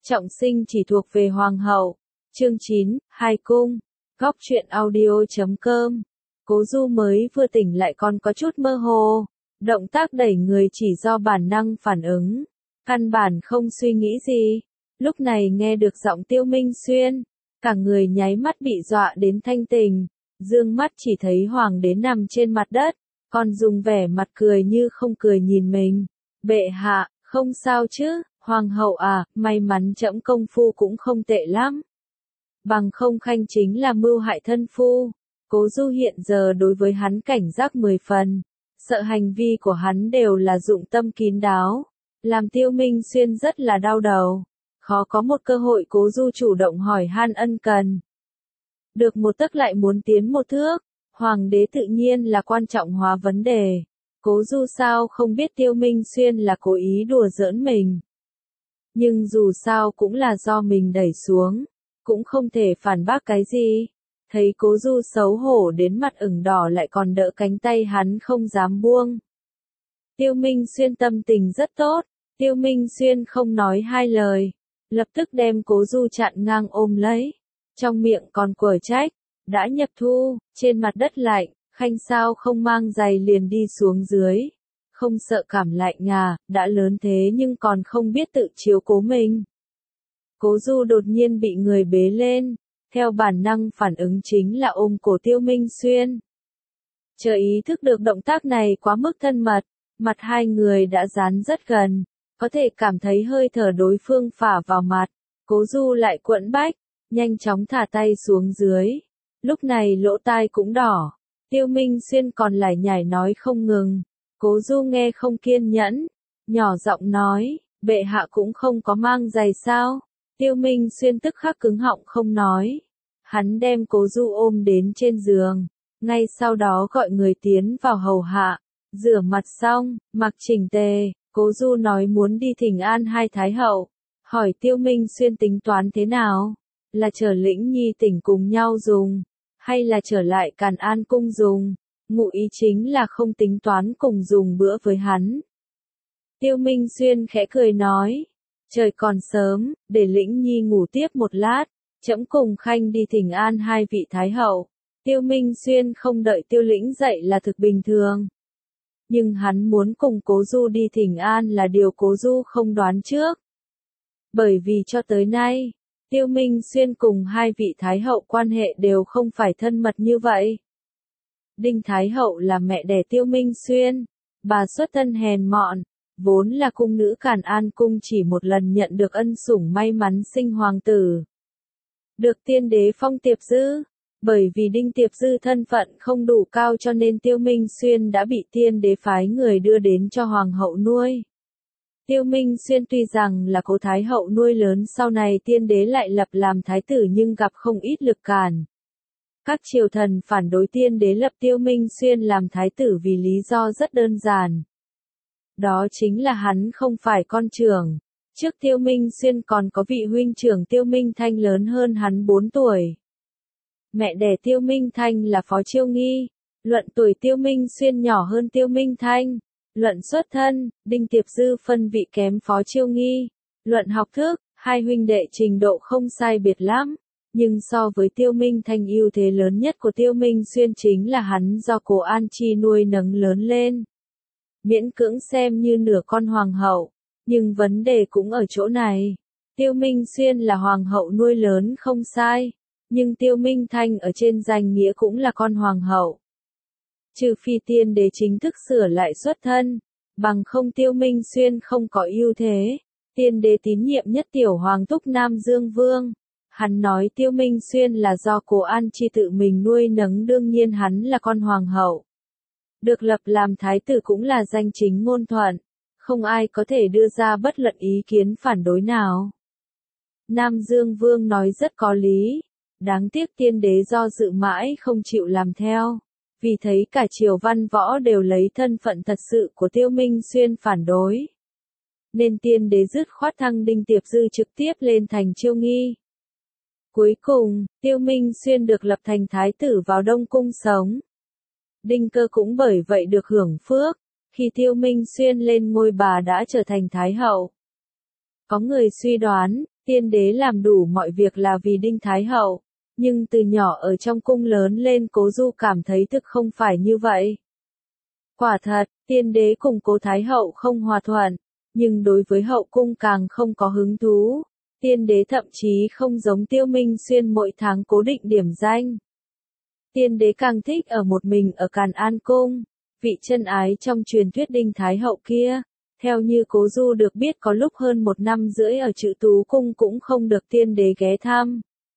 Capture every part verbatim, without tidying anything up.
Trọng sinh chỉ thuộc về hoàng hậu. Chương chín, Hai cung. Góc truyện audio chấm com. Cố Du mới vừa tỉnh lại còn có chút mơ hồ. Động tác đẩy người chỉ do bản năng phản ứng. Căn bản không suy nghĩ gì. Lúc này nghe được giọng Tiêu Minh Xuyên. Cả người nháy mắt bị dọa đến thanh tình. Dương mắt chỉ thấy hoàng đế nằm trên mặt đất. Còn dùng vẻ mặt cười như không cười nhìn mình. Bệ hạ, không sao chứ, hoàng hậu à, may mắn trẫm công phu cũng không tệ lắm. Bằng không khanh chính là mưu hại thân phu. Cố Du hiện giờ đối với hắn cảnh giác mười phần. Sợ hành vi của hắn đều là dụng tâm kín đáo. Làm Tiêu Minh Xuyên rất là đau đầu. Khó có một cơ hội Cố Du chủ động hỏi han ân cần. Được một tấc lại muốn tiến một thước. Hoàng đế tự nhiên là quan trọng hóa vấn đề. Cố Du sao không biết Tiêu Minh Xuyên là cố ý đùa giỡn mình. Nhưng dù sao cũng là do mình đẩy xuống. Cũng không thể phản bác cái gì. Thấy Cố Du xấu hổ đến mặt ửng đỏ lại còn đỡ cánh tay hắn không dám buông. Tiêu Minh Xuyên tâm tình rất tốt. Tiêu Minh Xuyên không nói hai lời. Lập tức đem Cố Du chặn ngang ôm lấy. Trong miệng còn quở trách. Đã nhập thu, trên mặt đất lạnh, khanh sao không mang giày liền đi xuống dưới. Không sợ cảm lạnh à, đã lớn thế nhưng còn không biết tự chiếu cố mình. Cố Du đột nhiên bị người bế lên, theo bản năng phản ứng chính là ôm cổ Tiêu Minh Xuyên. Chờ ý thức được động tác này quá mức thân mật, mặt hai người đã dán rất gần, có thể cảm thấy hơi thở đối phương phả vào mặt. Cố Du lại quẫn bách, nhanh chóng thả tay xuống dưới. Lúc này lỗ tai cũng đỏ, Tiêu Minh Xuyên còn lải nhải nói không ngừng. Cố Du nghe không kiên nhẫn, nhỏ giọng nói, bệ hạ cũng không có mang giày sao. Tiêu Minh Xuyên tức khắc cứng họng không nói. Hắn đem Cố Du ôm đến trên giường, ngay sau đó gọi người tiến vào hầu hạ. Rửa mặt xong, mặc chỉnh tề, Cố Du nói muốn đi thỉnh an hai thái hậu. Hỏi Tiêu Minh Xuyên tính toán thế nào? Là chờ Lĩnh Nhi tỉnh cùng nhau dùng, hay là trở lại Càn An cung dùng? Ngụ ý chính là không tính toán cùng dùng bữa với hắn. Tiêu Minh Xuyên khẽ cười nói, trời còn sớm, để Lĩnh Nhi ngủ tiếp một lát, trẫm cùng khanh đi thỉnh an hai vị thái hậu. Tiêu Minh Xuyên không đợi Tiêu Lĩnh dậy là thực bình thường. Nhưng hắn muốn cùng Cố Du đi thỉnh an là điều Cố Du không đoán trước. Bởi vì cho tới nay, Tiêu Minh Xuyên cùng hai vị thái hậu quan hệ đều không phải thân mật như vậy. Đinh Thái hậu là mẹ đẻ Tiêu Minh Xuyên, bà xuất thân hèn mọn, vốn là cung nữ Càn An cung chỉ một lần nhận được ân sủng may mắn sinh hoàng tử. Được tiên đế phong Tiệp Dư, bởi vì Đinh Tiệp Dư thân phận không đủ cao cho nên Tiêu Minh Xuyên đã bị tiên đế phái người đưa đến cho hoàng hậu nuôi. Tiêu Minh Xuyên tuy rằng là cố thái hậu nuôi lớn sau này tiên đế lại lập làm thái tử nhưng gặp không ít lực cản. Các triều thần phản đối tiên đế lập Tiêu Minh Xuyên làm thái tử vì lý do rất đơn giản. Đó chính là hắn không phải con trưởng. Trước Tiêu Minh Xuyên còn có vị huynh trưởng Tiêu Minh Thanh lớn hơn hắn bốn tuổi. Mẹ đẻ Tiêu Minh Thanh là Phó Chiêu Nghi. Luận tuổi Tiêu Minh Xuyên nhỏ hơn Tiêu Minh Thanh. Luận xuất thân, Đinh Tiệp Dư phân vị kém Phó Chiêu Nghi. Luận học thức, hai huynh đệ trình độ không sai biệt lắm. Nhưng so với Tiêu Minh Thanh ưu thế lớn nhất của Tiêu Minh Xuyên chính là hắn do Cố An Chi nuôi nấng lớn lên. Miễn cưỡng xem như nửa con hoàng hậu. Nhưng vấn đề cũng ở chỗ này. Tiêu Minh Xuyên là hoàng hậu nuôi lớn không sai. Nhưng Tiêu Minh Thanh ở trên danh nghĩa cũng là con hoàng hậu. Trừ phi tiên đế chính thức sửa lại xuất thân, bằng không Tiêu Minh Xuyên không có ưu thế. Tiên đế tín nhiệm nhất tiểu hoàng thúc Nam Dương Vương. Hắn nói Tiêu Minh Xuyên là do Cố An Chi tự mình nuôi nấng, đương nhiên hắn là con hoàng hậu. Được lập làm thái tử cũng là danh chính ngôn thuận. Không ai có thể đưa ra bất luận ý kiến phản đối nào. Nam Dương Vương nói rất có lý. Đáng tiếc tiên đế do dự mãi không chịu làm theo. Vì thấy cả triều văn võ đều lấy thân phận thật sự của Tiêu Minh Xuyên phản đối. Nên tiên đế dứt khoát thăng Đinh Tiệp Dư trực tiếp lên thành Chiêu Nghi. Cuối cùng, Tiêu Minh Xuyên được lập thành thái tử vào Đông Cung sống. Đinh Cơ cũng bởi vậy được hưởng phước. Khi Tiêu Minh Xuyên lên ngôi bà đã trở thành thái hậu. Có người suy đoán, Tiên đế làm đủ mọi việc là vì Đinh Thái Hậu, nhưng từ nhỏ ở trong cung lớn lên Cố Du cảm thấy thực không phải như vậy. Quả thật, tiên đế cùng Cố Thái Hậu không hòa thuận, nhưng đối với hậu cung càng không có hứng thú. Tiên đế thậm chí không giống Tiêu Minh Xuyên mỗi tháng cố định điểm danh. Tiên đế càng thích ở một mình ở Càn An Cung, vị chân ái trong truyền thuyết Đinh Thái Hậu kia. Theo như Cố Du được biết có lúc hơn một năm rưỡi ở Trự Tú Cung cũng không được tiên đế ghé thăm.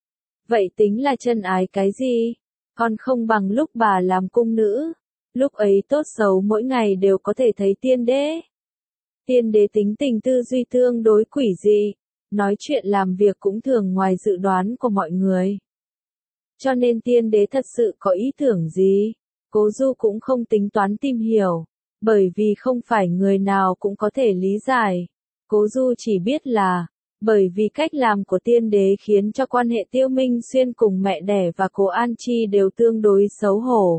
Vậy tính là chân ái cái gì? Còn không bằng lúc bà làm cung nữ. Lúc ấy tốt xấu mỗi ngày đều có thể thấy tiên đế. Tiên đế tính tình tư duy tương đối quỷ dị, nói chuyện làm việc cũng thường ngoài dự đoán của mọi người. Cho nên tiên đế thật sự có ý tưởng gì? Cố Du cũng không tính toán tìm hiểu, bởi vì không phải người nào cũng có thể lý giải. Cố Du chỉ biết là, bởi vì cách làm của tiên đế khiến cho quan hệ Tiêu Minh Xuyên cùng mẹ đẻ và Cố An Chi đều tương đối xấu hổ.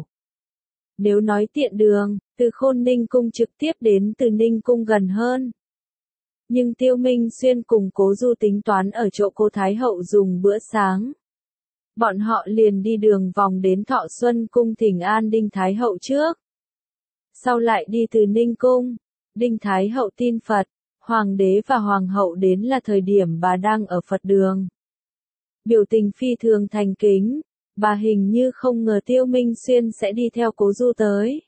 Nếu nói tiện đường, từ Khôn Ninh Cung trực tiếp đến từ Ninh Cung gần hơn. Nhưng Tiêu Minh Xuyên cùng Cố Du tính toán ở chỗ Cố Thái Hậu dùng bữa sáng. Bọn họ liền đi đường vòng đến Thọ Xuân Cung thỉnh an Đinh Thái Hậu trước. Sau lại đi từ Ninh Cung, Đinh Thái Hậu tin Phật, Hoàng đế và Hoàng hậu đến là thời điểm bà đang ở Phật đường. Biểu tình phi thường thành kính, bà hình như không ngờ Tiêu Minh Xuyên sẽ đi theo Cố Du tới.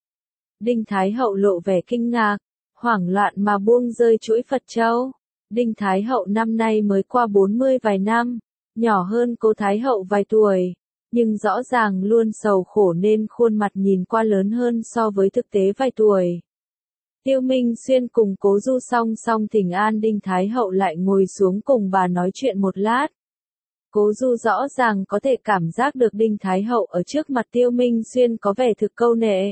Đinh Thái Hậu lộ vẻ kinh ngạc, hoảng loạn mà buông rơi chuỗi Phật châu. Đinh Thái Hậu năm nay mới qua bốn mươi vài năm, nhỏ hơn Cố Thái Hậu vài tuổi, nhưng rõ ràng luôn sầu khổ nên khuôn mặt nhìn qua lớn hơn so với thực tế vài tuổi. Tiêu Minh Xuyên cùng Cố Du song song thỉnh an Đinh Thái Hậu lại ngồi xuống cùng bà nói chuyện một lát. Cố Du rõ ràng có thể cảm giác được Đinh Thái Hậu ở trước mặt Tiêu Minh Xuyên có vẻ thực câu nệ.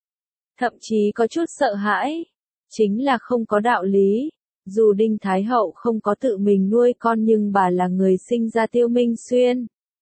Thậm chí có chút sợ hãi. Chính là không có đạo lý. Dù Đinh Thái Hậu không có tự mình nuôi con nhưng bà là người sinh ra Tiêu Minh Xuyên.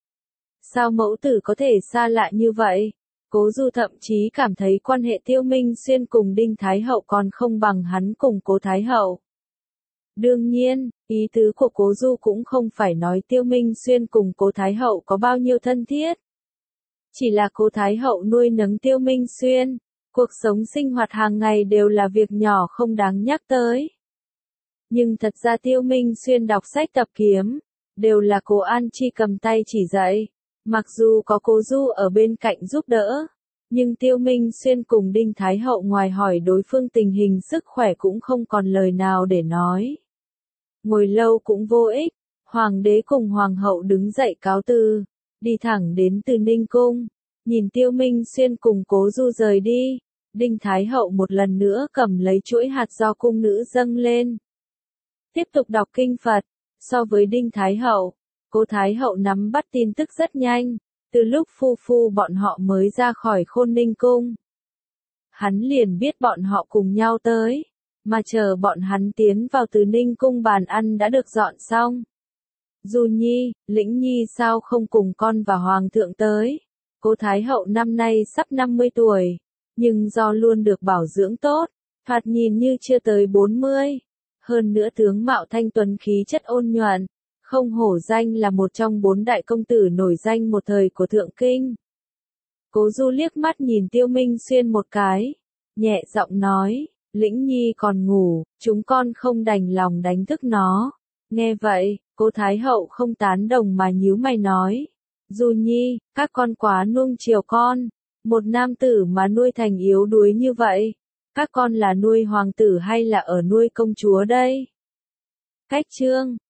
Sao mẫu tử có thể xa lạ như vậy? Cố Du thậm chí cảm thấy quan hệ Tiêu Minh Xuyên cùng Đinh Thái Hậu còn không bằng hắn cùng Cố Thái Hậu. Đương nhiên, ý tứ của Cố Du cũng không phải nói Tiêu Minh Xuyên cùng Cố Thái Hậu có bao nhiêu thân thiết. Chỉ là Cố Thái Hậu nuôi nấng Tiêu Minh Xuyên, cuộc sống sinh hoạt hàng ngày đều là việc nhỏ không đáng nhắc tới. Nhưng thật ra Tiêu Minh Xuyên đọc sách tập kiếm, đều là Cố An Chi cầm tay chỉ dạy. Mặc dù có Cố Du ở bên cạnh giúp đỡ, nhưng Tiêu Minh Xuyên cùng Đinh Thái Hậu ngoài hỏi đối phương tình hình sức khỏe cũng không còn lời nào để nói. Ngồi lâu cũng vô ích, Hoàng đế cùng Hoàng hậu đứng dậy cáo từ, đi thẳng đến từ Ninh Cung, nhìn Tiêu Minh Xuyên cùng Cố Du rời đi, Đinh Thái Hậu một lần nữa cầm lấy chuỗi hạt do cung nữ dâng lên. Tiếp tục đọc kinh Phật, so với Đinh Thái Hậu, Cố Thái Hậu nắm bắt tin tức rất nhanh, từ lúc phu phu bọn họ mới ra khỏi Khôn Ninh Cung. Hắn liền biết bọn họ cùng nhau tới, mà chờ bọn hắn tiến vào từ Ninh Cung bàn ăn đã được dọn xong. Du Nhi, Lĩnh Nhi sao không cùng con và Hoàng thượng tới? Cố Thái Hậu năm nay sắp năm mươi tuổi, nhưng do luôn được bảo dưỡng tốt, thoạt nhìn như chưa tới bốn mươi. Hơn nữa tướng mạo thanh tuấn khí chất ôn nhuận, không hổ danh là một trong bốn đại công tử nổi danh một thời của Thượng Kinh. Cố Du liếc mắt nhìn Tiêu Minh Xuyên một cái, nhẹ giọng nói, Lĩnh Nhi còn ngủ, chúng con không đành lòng đánh thức nó. Nghe vậy, Cố Thái Hậu không tán đồng mà nhíu mày nói, Du Nhi, các con quá nuông chiều con, một nam tử mà nuôi thành yếu đuối như vậy, các con là nuôi hoàng tử hay là ở nuôi công chúa đây? Cách chương